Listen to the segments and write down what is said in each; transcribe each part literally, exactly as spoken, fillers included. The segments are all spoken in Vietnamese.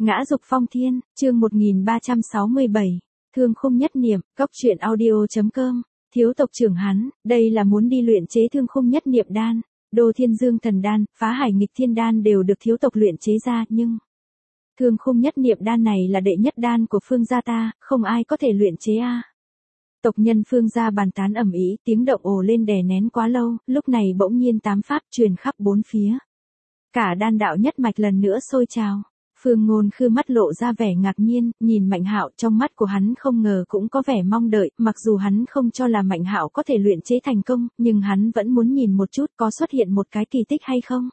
Ngã dục phong thiên, chương một nghìn ba trăm sáu mươi bảy, thương khung nhất niệm, góc truyện audio.com, thiếu tộc trưởng hắn, đây là muốn đi luyện chế thương khung nhất niệm đan, đô thiên dương thần đan, phá hải nghịch thiên đan đều được thiếu tộc luyện chế ra nhưng... Thương khung nhất niệm đan này là đệ nhất đan của phương gia ta, không ai có thể luyện chế a. Tộc nhân phương gia bàn tán ầm ĩ, tiếng động ồ lên đè nén quá lâu, lúc này bỗng nhiên tám pháp truyền khắp bốn phía. Cả đan đạo nhất mạch lần nữa sôi trào. Phương Ngôn Khư mắt lộ ra vẻ ngạc nhiên, nhìn Mạnh Hạo, trong mắt của hắn không ngờ cũng có vẻ mong đợi, mặc dù hắn không cho là Mạnh Hạo có thể luyện chế thành công, nhưng hắn vẫn muốn nhìn một chút có xuất hiện một cái kỳ tích hay không.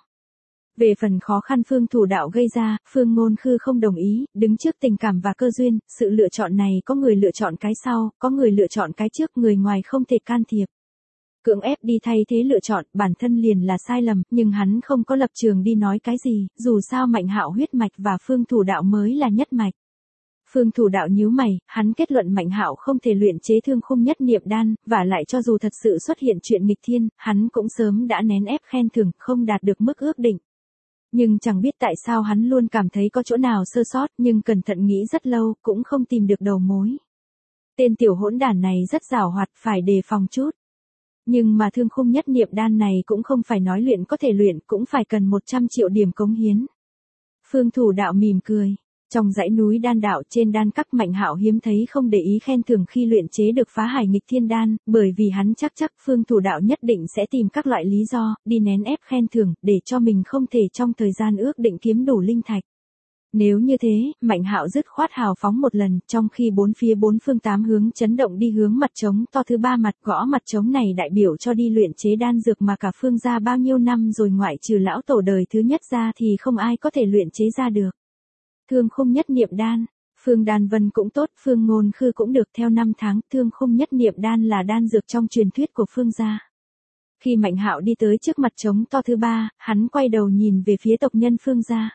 Về phần khó khăn Phương Thủ Đạo gây ra, Phương Ngôn Khư không đồng ý, đứng trước tình cảm và cơ duyên, sự lựa chọn này có người lựa chọn cái sau, có người lựa chọn cái trước, người ngoài không thể can thiệp. Cưỡng ép đi thay thế lựa chọn, bản thân liền là sai lầm, nhưng hắn không có lập trường đi nói cái gì, dù sao Mạnh Hạo huyết mạch và Phương Thủ Đạo mới là nhất mạch. Phương Thủ Đạo nhíu mày, hắn kết luận Mạnh Hạo không thể luyện chế thương khung nhất niệm đan, và lại cho dù thật sự xuất hiện chuyện nghịch thiên, hắn cũng sớm đã nén ép khen thưởng, không đạt được mức ước định. Nhưng chẳng biết tại sao hắn luôn cảm thấy có chỗ nào sơ sót, nhưng cẩn thận nghĩ rất lâu, cũng không tìm được đầu mối. Tên tiểu hỗn đản này rất giàu hoạt, phải đề phòng chút. Nhưng mà thương khung nhất niệm đan này cũng không phải nói luyện có thể luyện, cũng phải cần một trăm triệu điểm cống hiến. Phương Thủ Đạo mỉm cười. Trong dãy núi đan đạo trên đan các Mạnh Hạo hiếm thấy không để ý khen thưởng khi luyện chế được phá hải nghịch thiên đan, bởi vì hắn chắc chắc Phương Thủ Đạo nhất định sẽ tìm các loại lý do, đi nén ép khen thưởng, để cho mình không thể trong thời gian ước định kiếm đủ linh thạch. Nếu như thế, Mạnh Hạo dứt khoát hào phóng một lần, trong khi bốn phía bốn phương tám hướng chấn động đi hướng mặt trống to thứ ba mặt, gõ mặt trống này đại biểu cho đi luyện chế đan dược mà cả phương gia bao nhiêu năm rồi ngoại trừ lão tổ đời thứ nhất ra thì không ai có thể luyện chế ra được. Thương khung nhất niệm đan, Phương Đan Vân cũng tốt, Phương Ngôn Khư cũng được, theo năm tháng, thương khung nhất niệm đan là đan dược trong truyền thuyết của phương gia. Khi Mạnh Hạo đi tới trước mặt trống to thứ ba, hắn quay đầu nhìn về phía tộc nhân phương gia.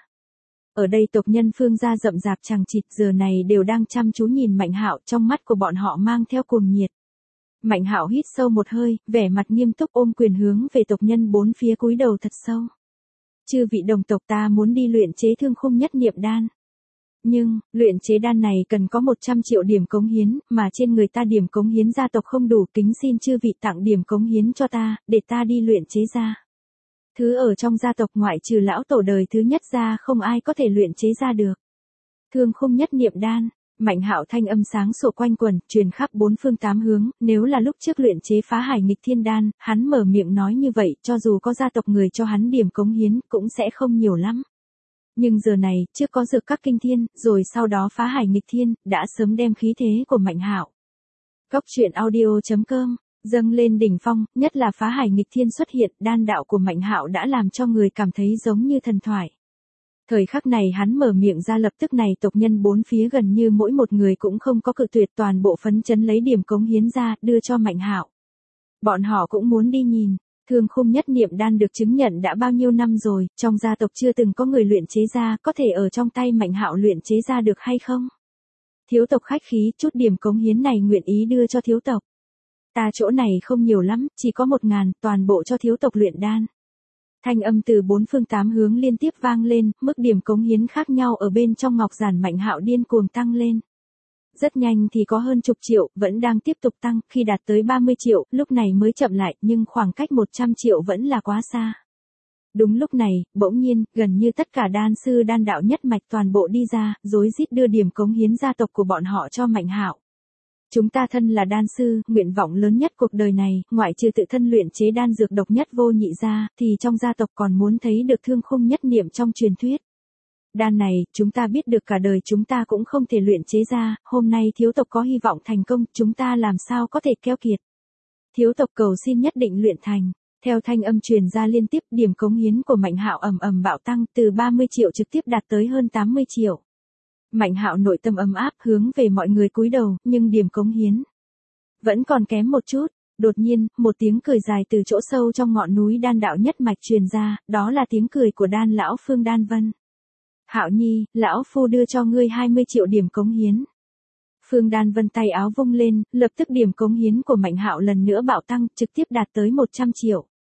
Ở đây tộc nhân phương gia rậm rạp chằng chịt giờ này đều đang chăm chú nhìn Mạnh Hạo, trong mắt của bọn họ mang theo cuồng nhiệt. Mạnh Hạo hít sâu một hơi, vẻ mặt nghiêm túc ôm quyền hướng về tộc nhân bốn phía cúi đầu thật sâu. Chư vị đồng tộc, ta muốn đi luyện chế thương khung nhất niệm đan. Nhưng, luyện chế đan này cần có một trăm triệu điểm cống hiến, mà trên người ta điểm cống hiến gia tộc không đủ, kính xin chư vị tặng điểm cống hiến cho ta, để ta đi luyện chế ra. Thứ ở trong gia tộc ngoại trừ lão tổ đời thứ nhất ra không ai có thể luyện chế ra được. Thương khung nhất niệm đan, Mạnh Hạo thanh âm sáng sủa quanh quẩn, truyền khắp bốn phương tám hướng, nếu là lúc trước luyện chế phá hải nghịch thiên đan, hắn mở miệng nói như vậy, cho dù có gia tộc người cho hắn điểm cống hiến, cũng sẽ không nhiều lắm. Nhưng giờ này, trước có dược các kinh thiên, rồi sau đó phá hải nghịch thiên, đã sớm đem khí thế của Mạnh Hạo. Góc truyện audio.com, dâng lên đỉnh phong, nhất là phá hải nghịch thiên xuất hiện, đan đạo của Mạnh Hạo đã làm cho người cảm thấy giống như thần thoại. Thời khắc này hắn mở miệng ra lập tức này tộc nhân bốn phía gần như mỗi một người cũng không có cự tuyệt, toàn bộ phấn chấn lấy điểm cống hiến ra, đưa cho Mạnh Hạo. Bọn họ cũng muốn đi nhìn. Thương khung nhất niệm đan được chứng nhận đã bao nhiêu năm rồi, trong gia tộc chưa từng có người luyện chế ra, có thể ở trong tay Mạnh Hạo luyện chế ra được hay không? Thiếu tộc khách khí, chút điểm cống hiến này nguyện ý đưa cho thiếu tộc. Ta chỗ này không nhiều lắm, chỉ có một ngàn, toàn bộ cho thiếu tộc luyện đan. Thanh âm từ bốn phương tám hướng liên tiếp vang lên, mức điểm cống hiến khác nhau ở bên trong ngọc giản Mạnh Hạo điên cuồng tăng lên. Rất nhanh thì có hơn chục triệu, vẫn đang tiếp tục tăng, khi đạt tới ba mươi triệu, lúc này mới chậm lại, nhưng khoảng cách một trăm triệu vẫn là quá xa. Đúng lúc này, bỗng nhiên, gần như tất cả đan sư đan đạo nhất mạch toàn bộ đi ra, rối rít đưa điểm cống hiến gia tộc của bọn họ cho Mạnh Hạo. Chúng ta thân là đan sư, nguyện vọng lớn nhất cuộc đời này, ngoại trừ tự thân luyện chế đan dược độc nhất vô nhị ra, thì trong gia tộc còn muốn thấy được thương khung nhất niệm trong truyền thuyết. Đan này, chúng ta biết được cả đời chúng ta cũng không thể luyện chế ra, hôm nay thiếu tộc có hy vọng thành công, chúng ta làm sao có thể keo kiệt. Thiếu tộc cầu xin nhất định luyện thành. Theo thanh âm truyền ra liên tiếp, điểm cống hiến của Mạnh Hạo ầm ầm bạo tăng, từ ba mươi triệu trực tiếp đạt tới hơn tám mươi triệu. Mạnh Hạo nội tâm ấm áp hướng về mọi người cúi đầu, nhưng điểm cống hiến vẫn còn kém một chút. Đột nhiên, một tiếng cười dài từ chỗ sâu trong ngọn núi đan đạo nhất mạch truyền ra, đó là tiếng cười của đan lão Phương Đan Vân. Hạo Nhi, lão phu đưa cho ngươi hai mươi triệu điểm cống hiến. Phương Đan Vân tay áo vung lên, lập tức điểm cống hiến của Mạnh Hạo lần nữa bạo tăng, trực tiếp đạt tới một trăm triệu.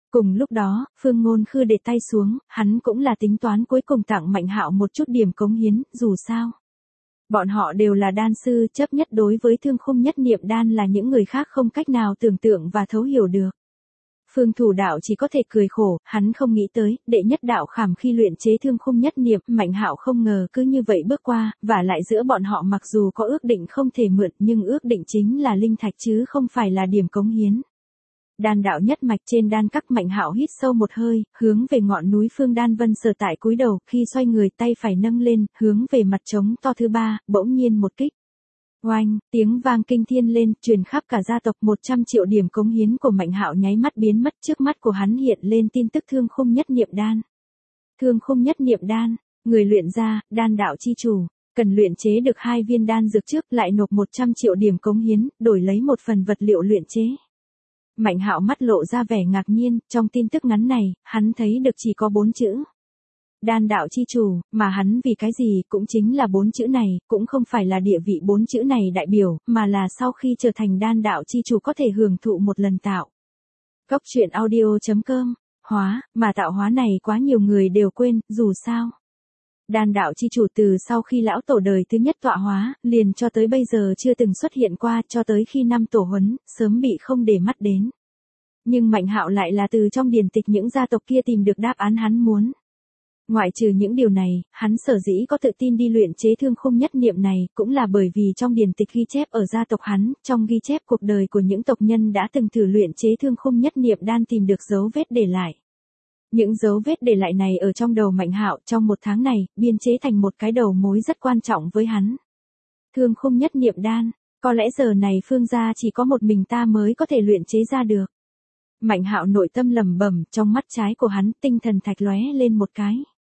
Cùng lúc đó, Phương Ngôn Khư để tay xuống, hắn cũng là tính toán cuối cùng tặng Mạnh Hạo một chút điểm cống hiến, dù sao. Bọn họ đều là đan sư, chấp nhất đối với thương khung nhất niệm đan là những người khác không cách nào tưởng tượng và thấu hiểu được. Phương Thủ Đạo chỉ có thể cười khổ, hắn không nghĩ tới, đệ nhất đạo khảm khi luyện chế thương khung nhất niệm, Mạnh Hạo không ngờ cứ như vậy bước qua, và lại giữa bọn họ mặc dù có ước định không thể mượn, nhưng ước định chính là linh thạch chứ không phải là điểm cống hiến. Đan đạo nhất mạch trên đan các, Mạnh Hạo hít sâu một hơi, hướng về ngọn núi Phương Đan Vân sở tại cúi đầu, khi xoay người tay phải nâng lên, hướng về mặt trống to thứ ba, bỗng nhiên một kích. Oanh, tiếng vang kinh thiên lên, truyền khắp cả gia tộc, một trăm triệu điểm cống hiến của Mạnh Hạo nháy mắt biến mất, trước mắt của hắn hiện lên tin tức thương khung nhất niệm đan. Thương khung nhất niệm đan, người luyện ra, đan đạo chi chủ, cần luyện chế được hai viên đan dược trước, lại nộp một trăm triệu điểm cống hiến, đổi lấy một phần vật liệu luyện chế. Mạnh Hạo mắt lộ ra vẻ ngạc nhiên, trong tin tức ngắn này, hắn thấy được chỉ có bốn chữ. Đan đạo chi chủ, mà hắn vì cái gì cũng chính là bốn chữ này, cũng không phải là địa vị bốn chữ này đại biểu, mà là sau khi trở thành đan đạo chi chủ có thể hưởng thụ một lần tạo. Góc truyện audio chấm com, hóa, mà tạo hóa này quá nhiều người đều quên, dù sao. Đan đạo chi chủ từ sau khi lão tổ đời thứ nhất tọa hóa, liền cho tới bây giờ chưa từng xuất hiện qua, cho tới khi năm tổ huấn, sớm bị không để mắt đến. Nhưng Mạnh Hạo lại là từ trong điển tịch những gia tộc kia tìm được đáp án hắn muốn. Ngoại trừ những điều này, hắn sở dĩ có tự tin đi luyện chế thương khung nhất niệm này, cũng là bởi vì trong điển tịch ghi chép ở gia tộc hắn, trong ghi chép cuộc đời của những tộc nhân đã từng thử luyện chế thương khung nhất niệm đan tìm được dấu vết để lại. Những dấu vết để lại này ở trong đầu Mạnh Hạo trong một tháng này, biên chế thành một cái đầu mối rất quan trọng với hắn. Thương khung nhất niệm đan, có lẽ giờ này Phương gia chỉ có một mình ta mới có thể luyện chế ra được. Mạnh Hạo nội tâm lẩm bẩm, trong mắt trái của hắn tinh thần thạch lóe lên một cái.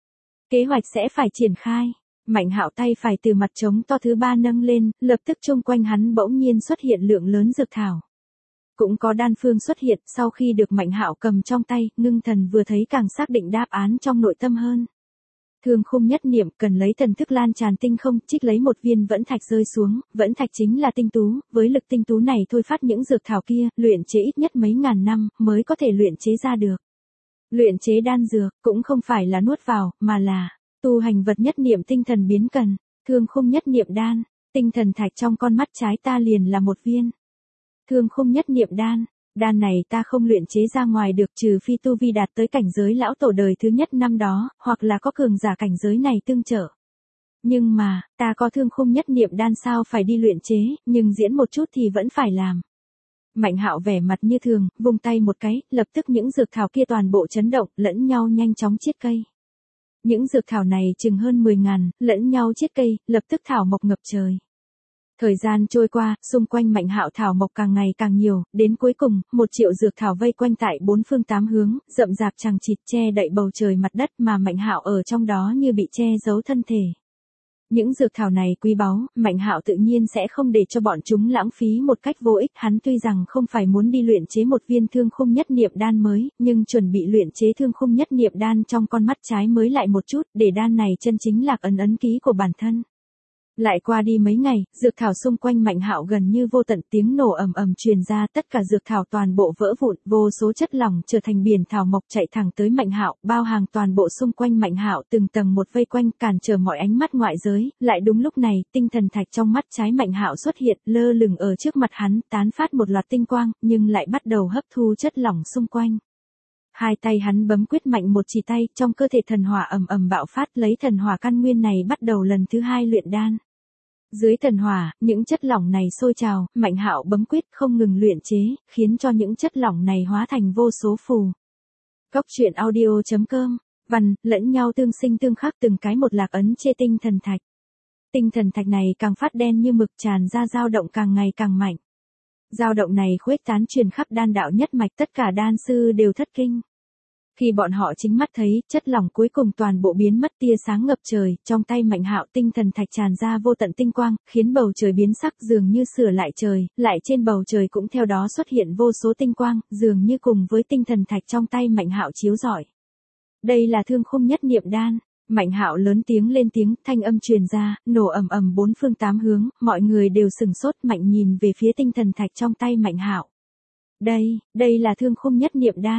Kế hoạch sẽ phải triển khai. Mạnh Hạo tay phải từ mặt trống to thứ ba nâng lên, lập tức chung quanh hắn bỗng nhiên xuất hiện lượng lớn dược thảo. Cũng có đan phương xuất hiện, sau khi được Mạnh Hạo cầm trong tay, ngưng thần vừa thấy càng xác định đáp án trong nội tâm hơn. Thương khung nhất niệm cần lấy thần thức lan tràn tinh không, trích lấy một viên vẫn thạch rơi xuống, vẫn thạch chính là tinh tú, với lực tinh tú này thôi phát những dược thảo kia, luyện chế ít nhất mấy ngàn năm, mới có thể luyện chế ra được. Luyện chế đan dược, cũng không phải là nuốt vào, mà là, tu hành vật nhất niệm tinh thần biến cần, thương khung nhất niệm đan, tinh thần thạch trong con mắt trái ta liền là một viên. Thương khung nhất niệm đan, đan này ta không luyện chế ra ngoài được trừ phi tu vi đạt tới cảnh giới lão tổ đời thứ nhất năm đó, hoặc là có cường giả cảnh giới này tương trợ. Nhưng mà, ta có thương khung nhất niệm đan sao phải đi luyện chế, nhưng diễn một chút thì vẫn phải làm. Mạnh Hạo vẻ mặt như thường, vung tay một cái, lập tức những dược thảo kia toàn bộ chấn động, lẫn nhau nhanh chóng chiết cây. Những dược thảo này chừng hơn mười ngàn, lẫn nhau chiết cây, lập tức thảo mộc ngập trời. Thời gian trôi qua, xung quanh Mạnh Hạo thảo mộc càng ngày càng nhiều, đến cuối cùng, một triệu dược thảo vây quanh tại bốn phương tám hướng, rậm rạp chằng chịt che đậy bầu trời mặt đất mà Mạnh Hạo ở trong đó như bị che giấu thân thể. Những dược thảo này quý báu, Mạnh Hạo tự nhiên sẽ không để cho bọn chúng lãng phí một cách vô ích. Hắn tuy rằng không phải muốn đi luyện chế một viên thương khung nhất niệm đan mới, nhưng chuẩn bị luyện chế thương khung nhất niệm đan trong con mắt trái mới lại một chút, để đan này chân chính lạc ấn ấn ký của bản thân. Lại qua đi mấy ngày, dược thảo xung quanh Mạnh Hạo gần như vô tận, tiếng nổ ầm ầm truyền ra, tất cả dược thảo toàn bộ vỡ vụn, vô số chất lỏng trở thành biển thảo mộc chạy thẳng tới Mạnh Hạo, bao hàng toàn bộ xung quanh Mạnh Hạo, từng tầng một vây quanh, cản trở mọi ánh mắt ngoại giới. Lại đúng lúc này, tinh thần thạch trong mắt trái Mạnh Hạo xuất hiện, lơ lửng ở trước mặt hắn, tán phát một loạt tinh quang, nhưng lại bắt đầu hấp thu chất lỏng xung quanh. Hai tay hắn bấm quyết mạnh một chỉ tay, trong cơ thể thần hỏa ầm ầm bạo phát, lấy thần hỏa căn nguyên này bắt đầu lần thứ hai luyện đan. Dưới thần hỏa, những chất lỏng này sôi trào, Mạnh Hạo bấm quyết không ngừng luyện chế, khiến cho những chất lỏng này hóa thành vô số phù. Góc truyện audio chấm com, văn, lẫn nhau tương sinh tương khắc, từng cái một lạc ấn chê tinh thần thạch. Tinh thần thạch này càng phát đen như mực, tràn ra dao động càng ngày càng mạnh. Dao động này khuếch tán truyền khắp đan đạo nhất mạch, tất cả đan sư đều thất kinh. Khi bọn họ chính mắt thấy, chất lỏng cuối cùng toàn bộ biến mất, tia sáng ngập trời, trong tay Mạnh Hạo tinh thần thạch tràn ra vô tận tinh quang, khiến bầu trời biến sắc, dường như sửa lại trời, lại trên bầu trời cũng theo đó xuất hiện vô số tinh quang, dường như cùng với tinh thần thạch trong tay Mạnh Hạo chiếu rọi. Đây là thương khung nhất niệm đan. Mạnh Hạo lớn tiếng lên tiếng, thanh âm truyền ra, nổ ầm ầm bốn phương tám hướng, mọi người đều sừng sốt, mạnh nhìn về phía tinh thần thạch trong tay Mạnh Hạo. Đây, đây là thương khung nhất niệm đan.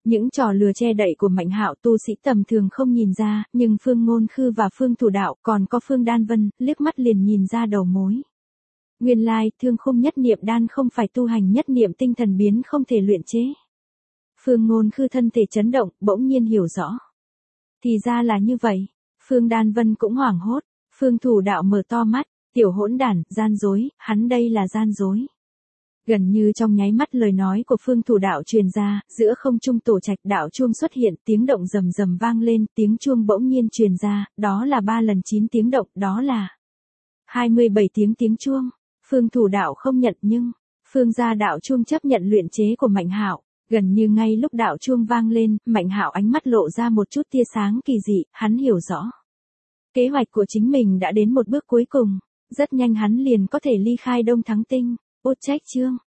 Những trò lừa che đậy của Mạnh Hạo tu sĩ tầm thường không nhìn ra, nhưng Phương Ngôn Khư và Phương Thủ Đạo còn có Phương Đan Vân, liếc mắt liền nhìn ra đầu mối. Nguyên lai, thương khung nhất niệm đan không phải tu hành nhất niệm tinh thần biến không thể luyện chế. Phương Ngôn Khư thân thể chấn động, bỗng nhiên hiểu rõ. Thì ra là như vậy. Phương Đan Vân cũng hoảng hốt. Phương Thủ Đạo mở to mắt, tiểu hỗn đản, gian dối, hắn đây là gian dối. Gần như trong nháy mắt lời nói của Phương Thủ Đạo truyền ra, giữa không trung tổ trạch đạo chuông xuất hiện, tiếng động rầm rầm vang lên, tiếng chuông bỗng nhiên truyền ra, đó là ba lần chín tiếng động, đó là hai mươi bảy tiếng tiếng chuông. Phương Thủ Đạo không nhận nhưng, Phương gia đạo chuông chấp nhận luyện chế của Mạnh Hạo. Gần như ngay lúc đạo chuông vang lên, Mạnh Hạo ánh mắt lộ ra một chút tia sáng kỳ dị, hắn hiểu rõ. Kế hoạch của chính mình đã đến một bước cuối cùng, rất nhanh hắn liền có thể ly khai Đông Thắng Tinh. Ốt trách chương